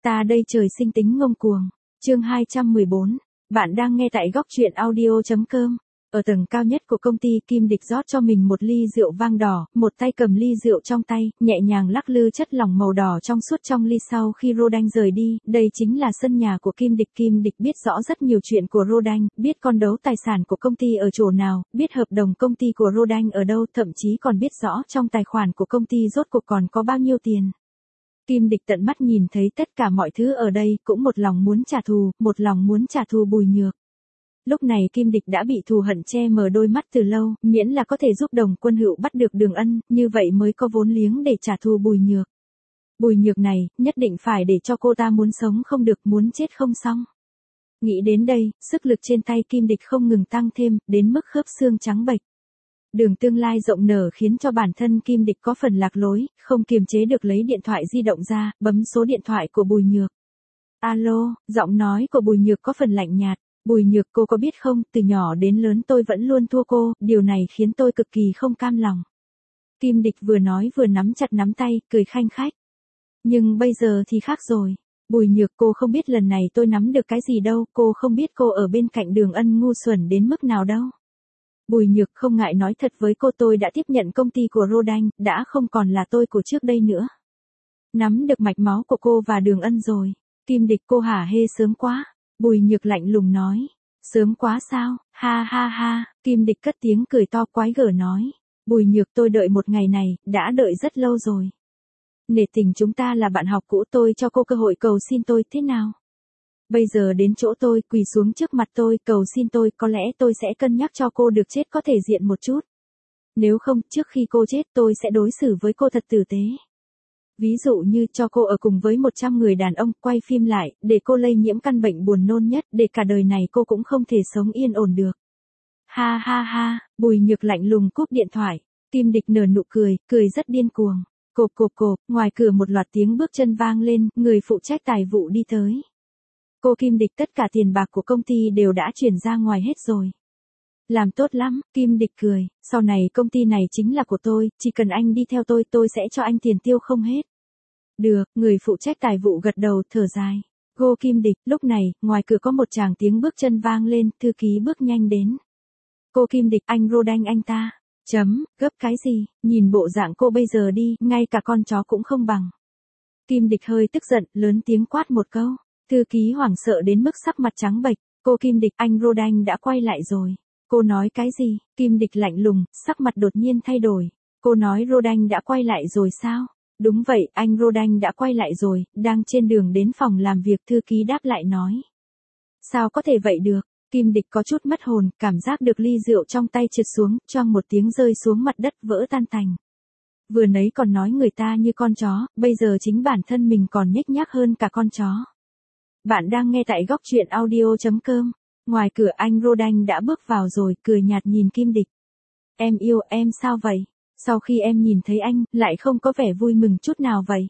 Ta đây trời sinh tính ngông cuồng. Chương 214. Bạn đang nghe tại góc truyện audio.com. Ở tầng cao nhất của công ty, Kim Địch rót cho mình một ly rượu vang đỏ, một tay cầm ly rượu trong tay, nhẹ nhàng lắc lư chất lỏng màu đỏ trong suốt trong ly. Sau khi Rodan rời đi, đây chính là sân nhà của Kim Địch. Kim Địch biết rõ rất nhiều chuyện của Rodan, biết con dấu tài sản của công ty ở chỗ nào, biết hợp đồng công ty của Rodan ở đâu, thậm chí còn biết rõ trong tài khoản của công ty rốt cuộc còn có bao nhiêu tiền. Kim Địch tận mắt nhìn thấy tất cả mọi thứ ở đây, cũng một lòng muốn trả thù Bùi Nhược. Lúc này Kim Địch đã bị thù hận che mờ đôi mắt từ lâu, miễn là có thể giúp Đồng Quân Hựu bắt được Đường Ân, như vậy mới có vốn liếng để trả thù Bùi Nhược. Bùi Nhược này, nhất định phải để cho cô ta muốn sống không được, muốn chết không xong. Nghĩ đến đây, sức lực trên tay Kim Địch không ngừng tăng thêm, đến mức khớp xương trắng bệch. Đường tương lai rộng nở khiến cho bản thân Kim Địch có phần lạc lối, không kiềm chế được lấy điện thoại di động ra, bấm số điện thoại của Bùi Nhược. Alo, giọng nói của Bùi Nhược có phần lạnh nhạt. Bùi Nhược, cô có biết không, từ nhỏ đến lớn tôi vẫn luôn thua cô, điều này khiến tôi cực kỳ không cam lòng. Kim Địch vừa nói vừa nắm chặt nắm tay, cười khanh khách. Nhưng bây giờ thì khác rồi. Bùi Nhược, cô không biết lần này tôi nắm được cái gì đâu, cô không biết cô ở bên cạnh Đường Ân ngu xuẩn đến mức nào đâu. Bùi Nhược không ngại nói thật với cô, tôi đã tiếp nhận công ty của Rodan, đã không còn là tôi của trước đây nữa. Nắm được mạch máu của cô và Đường Ân rồi. Kim Địch, cô hả hê sớm quá. Bùi Nhược lạnh lùng nói. Sớm quá sao, ha ha ha, Kim Địch cất tiếng cười to quái gở nói. Bùi Nhược, tôi đợi một ngày này, đã đợi rất lâu rồi. Nể tình chúng ta là bạn học cũ, tôi cho cô cơ hội cầu xin tôi, thế nào? Bây giờ đến chỗ tôi, quỳ xuống trước mặt tôi, cầu xin tôi, có lẽ tôi sẽ cân nhắc cho cô được chết có thể diện một chút. Nếu không, trước khi cô chết tôi sẽ đối xử với cô thật tử tế. Ví dụ như cho cô ở cùng với 100 người đàn ông, quay phim lại, để cô lây nhiễm căn bệnh buồn nôn nhất, để cả đời này cô cũng không thể sống yên ổn được. Ha ha ha, Bùi Nhược lạnh lùng cúp điện thoại. Kim Địch nở nụ cười, cười rất điên cuồng. Cộp cộp cộp, ngoài cửa một loạt tiếng bước chân vang lên, người phụ trách tài vụ đi tới. Cô Kim Địch, tất cả tiền bạc của công ty đều đã chuyển ra ngoài hết rồi. Làm tốt lắm, Kim Địch cười, sau này công ty này chính là của tôi, chỉ cần anh đi theo tôi sẽ cho anh tiền tiêu không hết. Được, người phụ trách tài vụ gật đầu, thở dài. Cô Kim Địch, lúc này, ngoài cửa có một tràng tiếng bước chân vang lên, thư ký bước nhanh đến. Cô Kim Địch, anh Rodan anh ta. Gấp cái gì, nhìn bộ dạng cô bây giờ đi, ngay cả con chó cũng không bằng. Kim Địch hơi tức giận, lớn tiếng quát một câu. Thư ký hoảng sợ đến mức sắc mặt trắng bệch. Cô Kim Địch, anh Rodan đã quay lại rồi. Cô nói cái gì? Kim Địch lạnh lùng, sắc mặt đột nhiên thay đổi. Cô nói Rodan đã quay lại rồi sao? Đúng vậy, anh Rodan đã quay lại rồi, đang trên đường đến phòng làm việc, thư ký đáp lại nói. Sao có thể vậy được? Kim Địch có chút mất hồn, cảm giác được ly rượu trong tay trượt xuống, choang một tiếng rơi xuống mặt đất vỡ tan tành. Vừa nãy còn nói người ta như con chó, bây giờ chính bản thân mình còn nhếch nhác hơn cả con chó. Bạn đang nghe tại góc truyện audio.com. Ngoài cửa anh Rodan đã bước vào rồi, cười nhạt nhìn Kim Địch. Em yêu, em sao vậy? Sau khi em nhìn thấy anh, lại không có vẻ vui mừng chút nào vậy?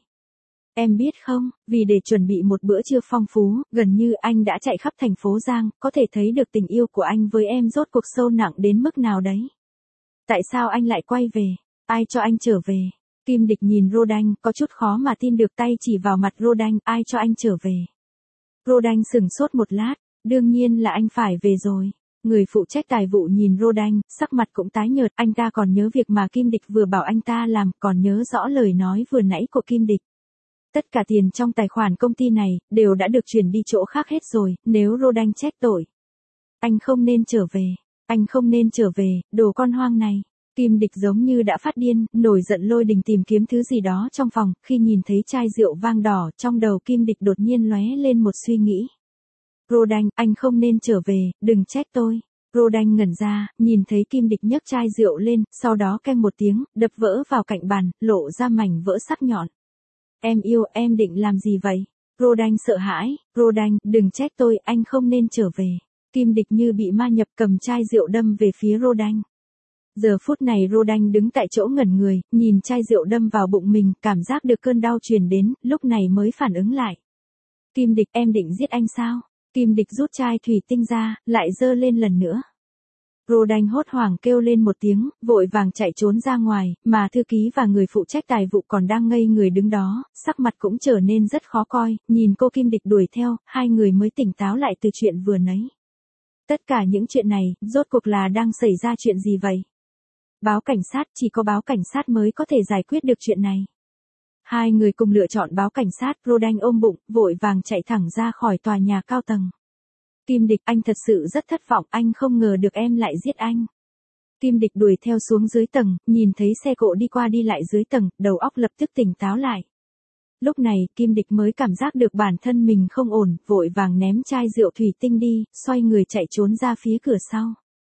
Em biết không, vì để chuẩn bị một bữa trưa phong phú, gần như anh đã chạy khắp thành phố Giang, có thể thấy được tình yêu của anh với em rốt cuộc sâu nặng đến mức nào đấy. Tại sao anh lại quay về? Ai cho anh trở về? Kim Địch nhìn Rodan, có chút khó mà tin được, tay chỉ vào mặt Rodan, ai cho anh trở về? Rodan sững sốt một lát, đương nhiên là anh phải về rồi. Người phụ trách tài vụ nhìn Rodan, sắc mặt cũng tái nhợt, anh ta còn nhớ việc mà Kim Địch vừa bảo anh ta làm, còn nhớ rõ lời nói vừa nãy của Kim Địch. Tất cả tiền trong tài khoản công ty này, đều đã được chuyển đi chỗ khác hết rồi, nếu Rodan trách tội. Anh không nên trở về, anh không nên trở về, đồ con hoang này. Kim Địch giống như đã phát điên, nổi giận lôi đình tìm kiếm thứ gì đó trong phòng, khi nhìn thấy chai rượu vang đỏ, trong đầu Kim Địch đột nhiên lóe lên một suy nghĩ. Rodan, anh không nên trở về, đừng trách tôi. Rodan ngẩn ra, nhìn thấy Kim Địch nhấc chai rượu lên, sau đó keng một tiếng, đập vỡ vào cạnh bàn, lộ ra mảnh vỡ sắc nhọn. Em yêu, em định làm gì vậy? Rodan sợ hãi, Rodan, đừng trách tôi, anh không nên trở về. Kim Địch như bị ma nhập, cầm chai rượu đâm về phía Rodan. Giờ phút này Rodan đứng tại chỗ ngẩn người, nhìn chai rượu đâm vào bụng mình, cảm giác được cơn đau truyền đến, lúc này mới phản ứng lại. Kim Địch, em định giết anh sao? Kim Địch rút chai thủy tinh ra, lại giơ lên lần nữa. Rodan hốt hoảng kêu lên một tiếng, vội vàng chạy trốn ra ngoài, mà thư ký và người phụ trách tài vụ còn đang ngây người đứng đó, sắc mặt cũng trở nên rất khó coi, nhìn cô Kim Địch đuổi theo, hai người mới tỉnh táo lại từ chuyện vừa nãy. Tất cả những chuyện này, rốt cuộc là đang xảy ra chuyện gì vậy? Báo cảnh sát, chỉ có báo cảnh sát mới có thể giải quyết được chuyện này. Hai người cùng lựa chọn báo cảnh sát, Rodan ôm bụng, vội vàng chạy thẳng ra khỏi tòa nhà cao tầng. Kim Địch, anh thật sự rất thất vọng, anh không ngờ được em lại giết anh. Kim Địch đuổi theo xuống dưới tầng, nhìn thấy xe cộ đi qua đi lại dưới tầng, đầu óc lập tức tỉnh táo lại. Lúc này, Kim Địch mới cảm giác được bản thân mình không ổn, vội vàng ném chai rượu thủy tinh đi, xoay người chạy trốn ra phía cửa sau.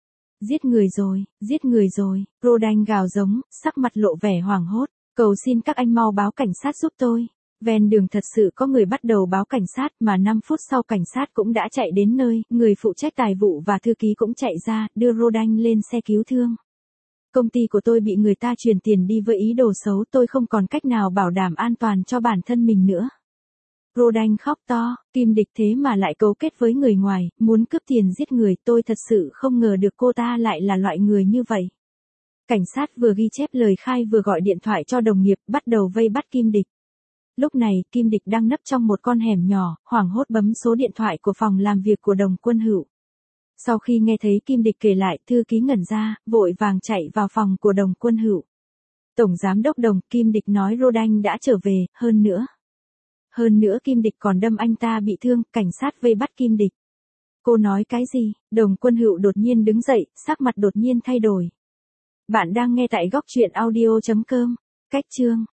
Giết người rồi, Rodan gào giống, sắc mặt lộ vẻ hoảng hốt, cầu xin các anh mau báo cảnh sát giúp tôi. Ven đường thật sự có người bắt đầu báo cảnh sát mà 5 phút sau cảnh sát cũng đã chạy đến nơi, người phụ trách tài vụ và thư ký cũng chạy ra, đưa Rodan lên xe cứu thương. Công ty của tôi bị người ta chuyển tiền đi với ý đồ xấu, tôi không còn cách nào bảo đảm an toàn cho bản thân mình nữa. Rodan khóc to, Kim Địch thế mà lại cấu kết với người ngoài, muốn cướp tiền giết người, tôi thật sự không ngờ được cô ta lại là loại người như vậy. Cảnh sát vừa ghi chép lời khai vừa gọi điện thoại cho đồng nghiệp, bắt đầu vây bắt Kim Địch. Lúc này, Kim Địch đang nấp trong một con hẻm nhỏ, hoảng hốt bấm số điện thoại của phòng làm việc của Đồng Quân Hữu. Sau khi nghe thấy Kim Địch kể lại, thư ký ngẩn ra, vội vàng chạy vào phòng của Đồng Quân Hữu. Tổng giám đốc Đồng, Kim Địch nói Rodan đã trở về, hơn nữa Kim Địch còn đâm anh ta bị thương, cảnh sát vây bắt Kim Địch. Cô nói cái gì? Đồng Quân Hữu đột nhiên đứng dậy, sắc mặt đột nhiên thay đổi. Bạn đang nghe tại góc truyện audio.com. Cách chương